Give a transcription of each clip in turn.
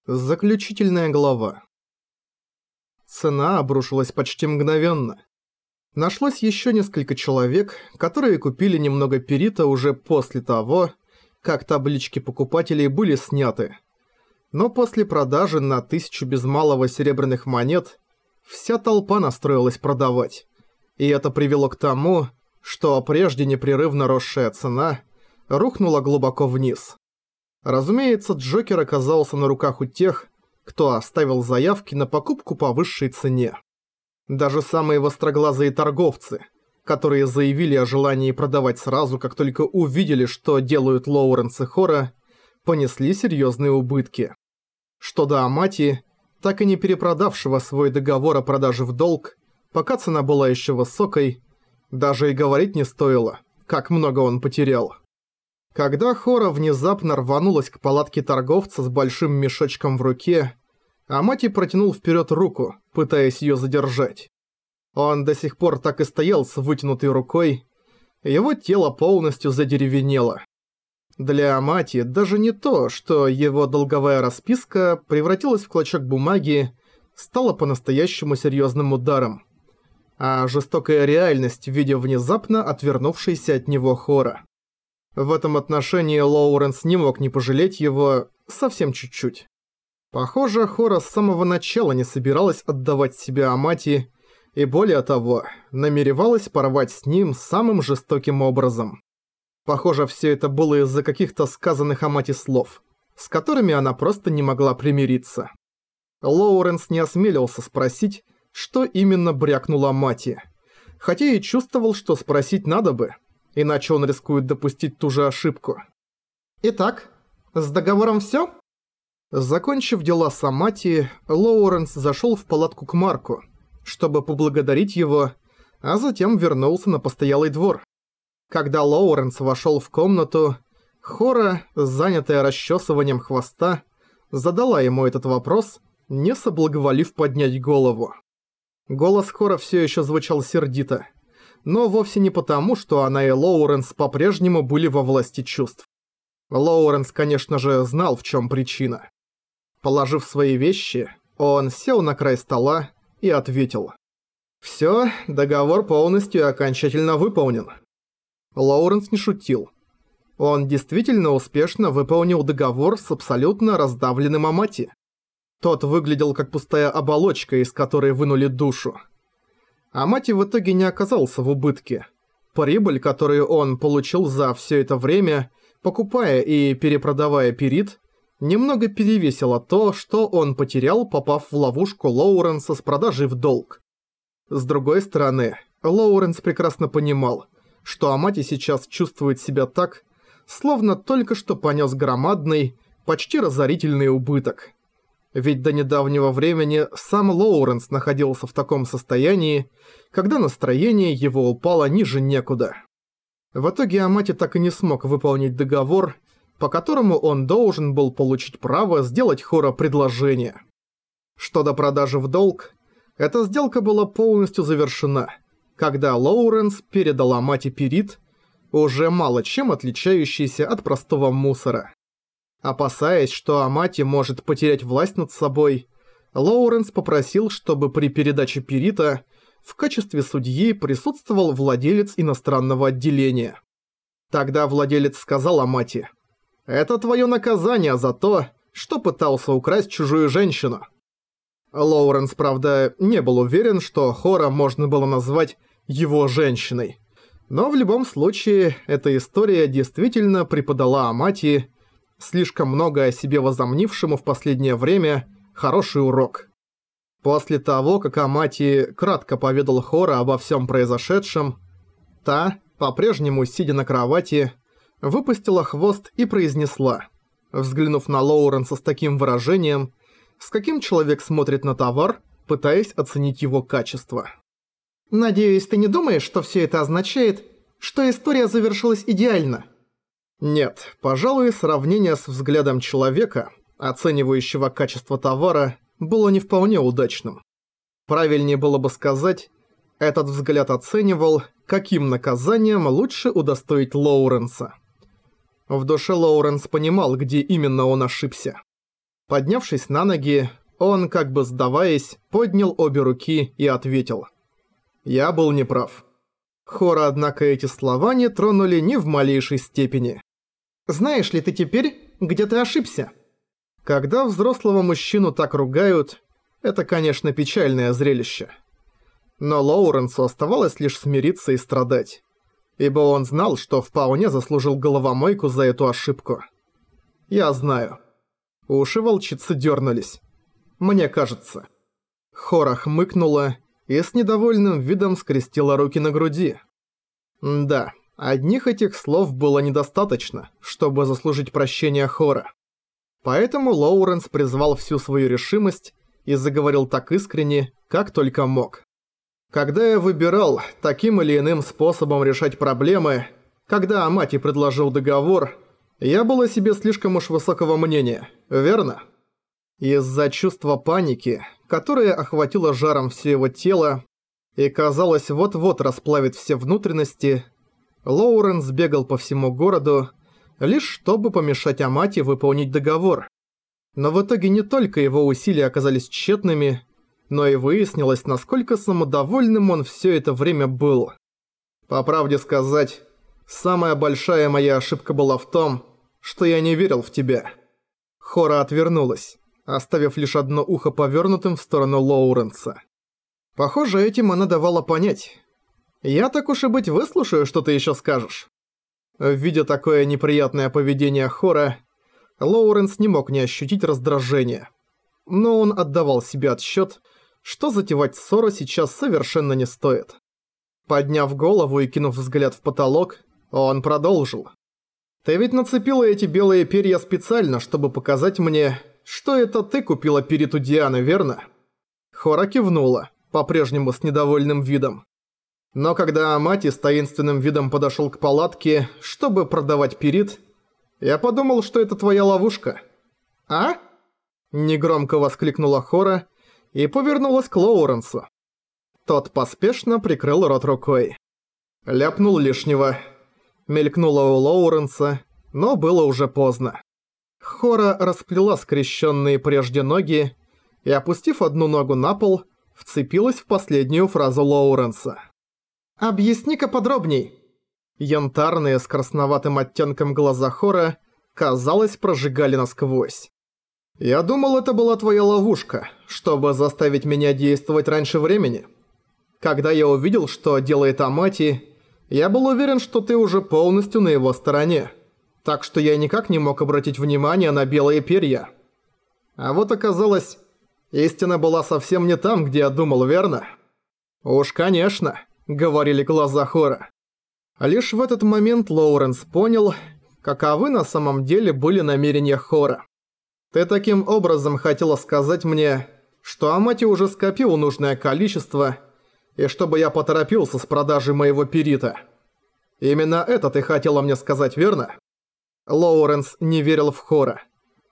Заключительная глава. Цена обрушилась почти мгновенно. Нашлось еще несколько человек, которые купили немного перита уже после того, как таблички покупателей были сняты. Но после продажи на 1000 без малого серебряных монет вся толпа настроилась продавать. И это привело к тому, что прежде непрерывно росшая цена рухнула глубоко вниз. Разумеется, Джокер оказался на руках у тех, кто оставил заявки на покупку по высшей цене. Даже самые востроглазые торговцы, которые заявили о желании продавать сразу, как только увидели, что делают Лоуренс и Хора, понесли серьезные убытки. Что до Амати, так и не перепродавшего свой договор о продаже в долг, пока цена была еще высокой, даже и говорить не стоило, как много он потерял. Когда Хора внезапно рванулась к палатке торговца с большим мешочком в руке, Амати протянул вперед руку, пытаясь ее задержать. Он до сих пор так и стоял с вытянутой рукой, его тело полностью задеревенело. Для Амати даже не то, что его долговая расписка превратилась в клочок бумаги, стало по-настоящему серьезным ударом, а жестокая реальность в виде внезапно отвернувшейся от него Хора. В этом отношении Лоуренс не мог не пожалеть его совсем чуть-чуть. Похоже, Хора с самого начала не собиралась отдавать себя Амати и, более того, намеревалась порвать с ним самым жестоким образом. Похоже, все это было из-за каких-то сказанных Амати слов, с которыми она просто не могла примириться. Лоуренс не осмелился спросить, что именно брякнул Амати, хотя и чувствовал, что спросить надо бы, иначе он рискует допустить ту же ошибку. «Итак, с договором всё?» Закончив дела с Амати, Лоуренс зашел в палатку к Марку, чтобы поблагодарить его, а затем вернулся на постоялый двор. Когда Лоуренс вошел в комнату, Хора, занятая расчесыванием хвоста, задала ему этот вопрос, не соблаговолив поднять голову. Голос Хора все еще звучал сердито, но вовсе не потому, что она и Лоуренс по-прежнему были во власти чувств. Лоуренс, конечно же, знал, в чем причина. Положив свои вещи, он сел на край стола и ответил: «Всё, договор полностью и окончательно выполнен». Лоуренс не шутил. Он действительно успешно выполнил договор с абсолютно раздавленным Амати. Тот выглядел как пустая оболочка, из которой вынули душу. Амати в итоге не оказался в убытке. Прибыль, которую он получил за все это время, покупая и перепродавая перит, немного перевесила то, что он потерял, попав в ловушку Лоуренса с продажей в долг. С другой стороны, Лоуренс прекрасно понимал, что Амати сейчас чувствует себя так, словно только что понес громадный, почти разорительный убыток. Ведь до недавнего времени сам Лоуренс находился в таком состоянии, когда настроение его упало ниже некуда. В итоге Амати так и не смог выполнить договор, по которому он должен был получить право сделать Хора предложение. Что до продажи в долг, эта сделка была полностью завершена, когда Лоуренс передал Амати перит, уже мало чем отличающийся от простого мусора. Опасаясь, что Амати может потерять власть над собой, Лоуренс попросил, чтобы при передаче перита в качестве судьи присутствовал владелец иностранного отделения. Тогда владелец сказал Амати: «Это твое наказание за то, что пытался украсть чужую женщину». Лоуренс, правда, не был уверен, что Хора можно было назвать его женщиной. Но в любом случае, эта история действительно преподала Амати, слишком много о себе возомнившему в последнее время, хороший урок. После того, как Амати кратко поведал Хора обо всем произошедшем, та, по-прежнему сидя на кровати, выпустила хвост и произнесла, взглянув на Лоуренса с таким выражением, с каким человек смотрит на товар, пытаясь оценить его качество. «Надеюсь, ты не думаешь, что все это означает, что история завершилась идеально?» Нет, пожалуй, сравнение с взглядом человека, оценивающего качество товара, было не вполне удачным. Правильнее было бы сказать, этот взгляд оценивал, каким наказанием лучше удостоить Лоуренса. В душе Лоуренс понимал, где именно он ошибся. Поднявшись на ноги, он, как бы сдаваясь, поднял обе руки и ответил. «Я был неправ». Хора, однако, эти слова не тронули ни в малейшей степени. «Знаешь ли ты теперь, где ты ошибся?» Когда взрослого мужчину так ругают, это, конечно, печальное зрелище. Но Лоуренсу оставалось лишь смириться и страдать, ибо он знал, что вполне заслужил головомойку за эту ошибку. «Я знаю». Уши волчицы дернулись. «Мне кажется». Хора хмыкнула и с недовольным видом скрестила руки на груди. Да, одних этих слов было недостаточно, чтобы заслужить прощение Хора. Поэтому Лоуренс призвал всю свою решимость и заговорил так искренне, как только мог. Когда я выбирал таким или иным способом решать проблемы, когда Амати предложил договор, я был о себе слишком уж высокого мнения, верно? Из-за чувства паники, которое охватило жаром все его тело и, казалось, вот-вот расплавит все внутренности, Лоуренс бегал по всему городу, лишь чтобы помешать Амати выполнить договор. Но в итоге не только его усилия оказались тщетными, но и выяснилось, насколько самодовольным он все это время был. По правде сказать, самая большая моя ошибка была в том, что я не верил в тебя. Хора отвернулась, оставив лишь одно ухо повернутым в сторону Лоуренса. Похоже, этим она давала понять. Я так уж и быть выслушаю, что ты еще скажешь. Видя такое неприятное поведение Хора, Лоуренс не мог не ощутить раздражения. Но он отдавал себе отсчет, что затевать ссору сейчас совершенно не стоит. Подняв голову и кинув взгляд в потолок, он продолжил. «Ты ведь нацепила эти белые перья специально, чтобы показать мне, что это ты купила перед у Дианы, верно?» Хора кивнула, по-прежнему с недовольным видом. Но когда Амати с таинственным видом подошел к палатке, чтобы продавать перит, я подумал, что это твоя ловушка. «А?» Негромко воскликнула Хора и повернулась к Лоуренсу. Тот поспешно прикрыл рот рукой. Ляпнул лишнего. Мелькнуло у Лоуренса, но было уже поздно. Хора расплела скрещенные прежде ноги и, опустив одну ногу на пол, вцепилась в последнюю фразу Лоуренса. «Объясни-ка подробней». Янтарные с красноватым оттенком глаза Хора, казалось, прожигали насквозь. «Я думал, это была твоя ловушка, чтобы заставить меня действовать раньше времени. Когда я увидел, что делает Амати, я был уверен, что ты уже полностью на его стороне. Так что я никак не мог обратить внимание на белые перья. А вот оказалось, истина была совсем не там, где я думал, верно?» «Уж конечно», — говорили глаза Хора. Лишь в этот момент Лоуренс понял, каковы на самом деле были намерения Хора. «Ты таким образом хотела сказать мне, что Амати уже скопил нужное количество, и чтобы я поторопился с продажей моего перита. Именно это ты хотела мне сказать, верно?» Лоуренс не верил в Хора.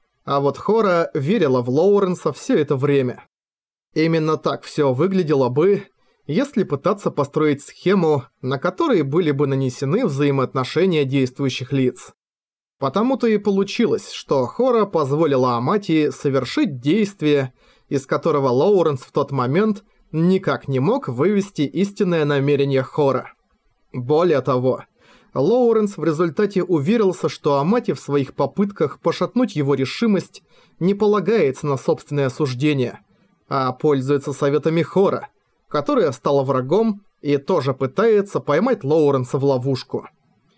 А вот Хора верила в Лоуренса все это время. Именно так все выглядело бы, если пытаться построить схему, на которой были бы нанесены взаимоотношения действующих лиц. Потому-то и получилось, что Хора позволила Амати совершить действие, из которого Лоуренс в тот момент никак не мог вывести истинное намерение Хора. Более того, Лоуренс в результате уверился, что Амати в своих попытках пошатнуть его решимость не полагается на собственное суждение, а пользуется советами Хора, которая стала врагом и тоже пытается поймать Лоуренса в ловушку.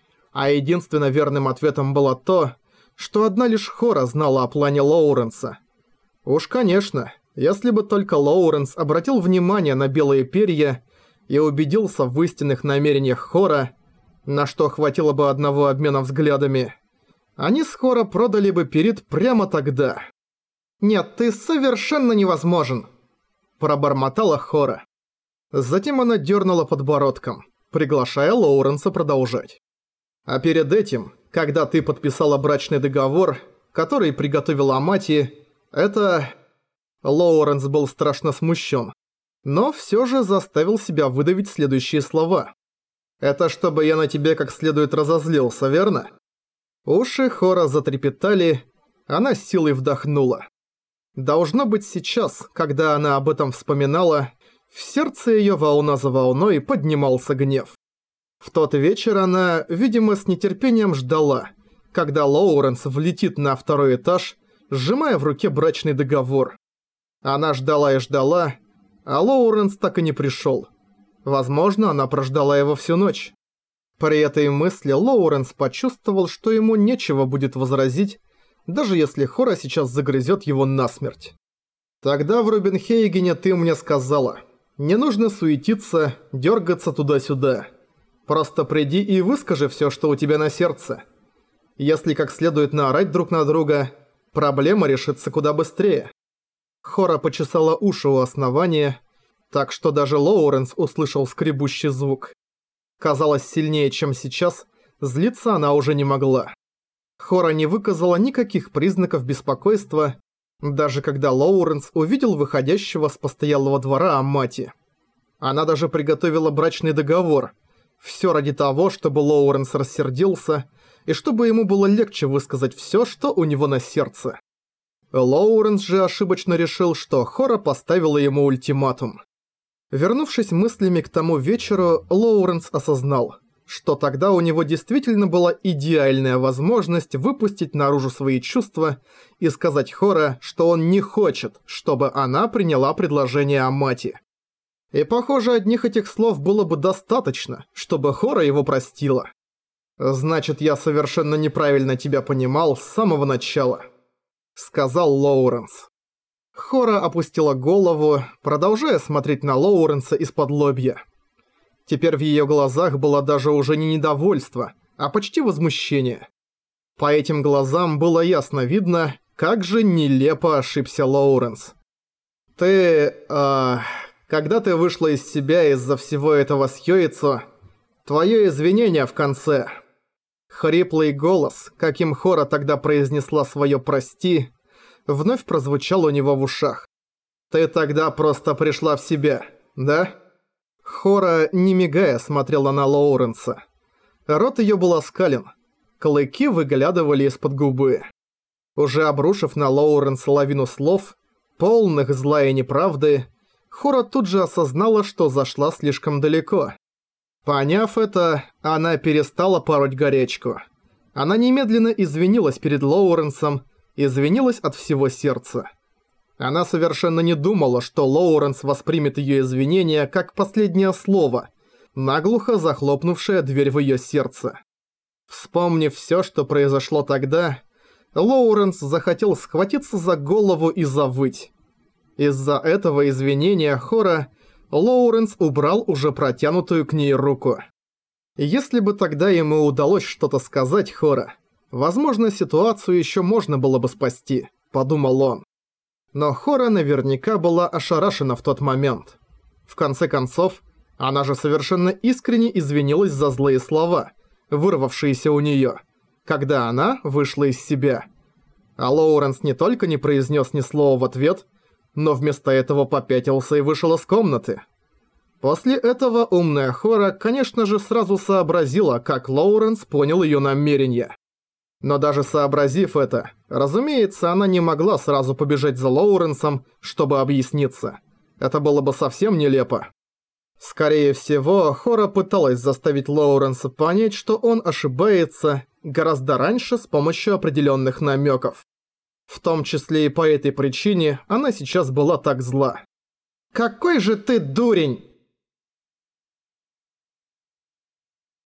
А единственно верным ответом было то, что одна лишь Хора знала о плане Лоуренса. Уж конечно, если бы только Лоуренс обратил внимание на белые перья и убедился в истинных намерениях Хора, на что хватило бы одного обмена взглядами, они с Хора продали бы перит прямо тогда. «Нет, ты совершенно невозможен», – пробормотала Хора. Затем она дернула подбородком, приглашая Лоуренса продолжать. «А перед этим, когда ты подписала брачный договор, который приготовила Амати, это...» Лоуренс был страшно смущен, но все же заставил себя выдавить следующие слова. «Это чтобы я на тебе как следует разозлился, верно?» Уши Хора затрепетали, она с силой вдохнула. Должно быть сейчас, когда она об этом вспоминала, в сердце её волна за волной поднимался гнев. В тот вечер она, видимо, с нетерпением ждала, когда Лоуренс влетит на второй этаж, сжимая в руке брачный договор. Она ждала и ждала, а Лоуренс так и не пришёл. Возможно, она прождала его всю ночь. При этой мысли Лоуренс почувствовал, что ему нечего будет возразить, даже если Хора сейчас загрызет его насмерть. «Тогда в Рубенхейгене ты мне сказала, не нужно суетиться, дергаться туда-сюда. Просто приди и выскажи все, что у тебя на сердце. Если как следует наорать друг на друга, проблема решится куда быстрее». Хора почесала уши у основания, так что даже Лоуренс услышал скребущий звук. Казалось, сильнее, чем сейчас, злиться она уже не могла. Хора не выказала никаких признаков беспокойства, даже когда Лоуренс увидел выходящего с постоялого двора Амати. Она даже приготовила брачный договор. Всё ради того, чтобы Лоуренс рассердился, и чтобы ему было легче высказать всё, что у него на сердце. Лоуренс же ошибочно решил, что Хора поставила ему ультиматум. Вернувшись мыслями к тому вечеру, Лоуренс осознал, что тогда у него действительно была идеальная возможность выпустить наружу свои чувства и сказать Хора, что он не хочет, чтобы она приняла предложение Амати. И похоже, одних этих слов было бы достаточно, чтобы Хора его простила. «Значит, я совершенно неправильно тебя понимал с самого начала», — сказал Лоуренс. Хора опустила голову, продолжая смотреть на Лоуренса из-под лобья. Теперь в её глазах было даже уже не недовольство, а почти возмущение. По этим глазам было ясно видно, как же нелепо ошибся Лоуренс. «Ты, когда ты вышла из себя из-за всего этого с Йоицо, твоё извинение в конце». Хриплый голос, каким Хора тогда произнесла своё «прости», вновь прозвучал у него в ушах. «Ты тогда просто пришла в себя, да?» Хора, не мигая, смотрела на Лоуренса. Рот её был оскален. Клыки выглядывали из-под губы. Уже обрушив на Лоуренса лавину слов, полных зла и неправды, Хора тут же осознала, что зашла слишком далеко. Поняв это, она перестала пороть горячку. Она немедленно извинилась перед Лоуренсом, извинилась от всего сердца. Она совершенно не думала, что Лоуренс воспримет её извинения как последнее слово, наглухо захлопнувшее дверь в её сердце. Вспомнив всё, что произошло тогда, Лоуренс захотел схватиться за голову и завыть. Из-за этого извинения Хора Лоуренс убрал уже протянутую к ней руку. Если бы тогда ему удалось что-то сказать Хора, возможно, ситуацию ещё можно было бы спасти, подумал он. Но Хора наверняка была ошарашена в тот момент. В конце концов, она же совершенно искренне извинилась за злые слова, вырвавшиеся у неё, когда она вышла из себя. А Лоуренс не только не произнёс ни слова в ответ, но вместо этого попятился и вышел из комнаты. После этого умная Хора, конечно же, сразу сообразила, как Лоуренс понял её намерения. Но даже сообразив это, разумеется, она не могла сразу побежать за Лоуренсом, чтобы объясниться. Это было бы совсем нелепо. Скорее всего, Хора пыталась заставить Лоуренса понять, что он ошибается гораздо раньше с помощью определенных намеков. В том числе и по этой причине она сейчас была так зла. «Какой же ты дурень!»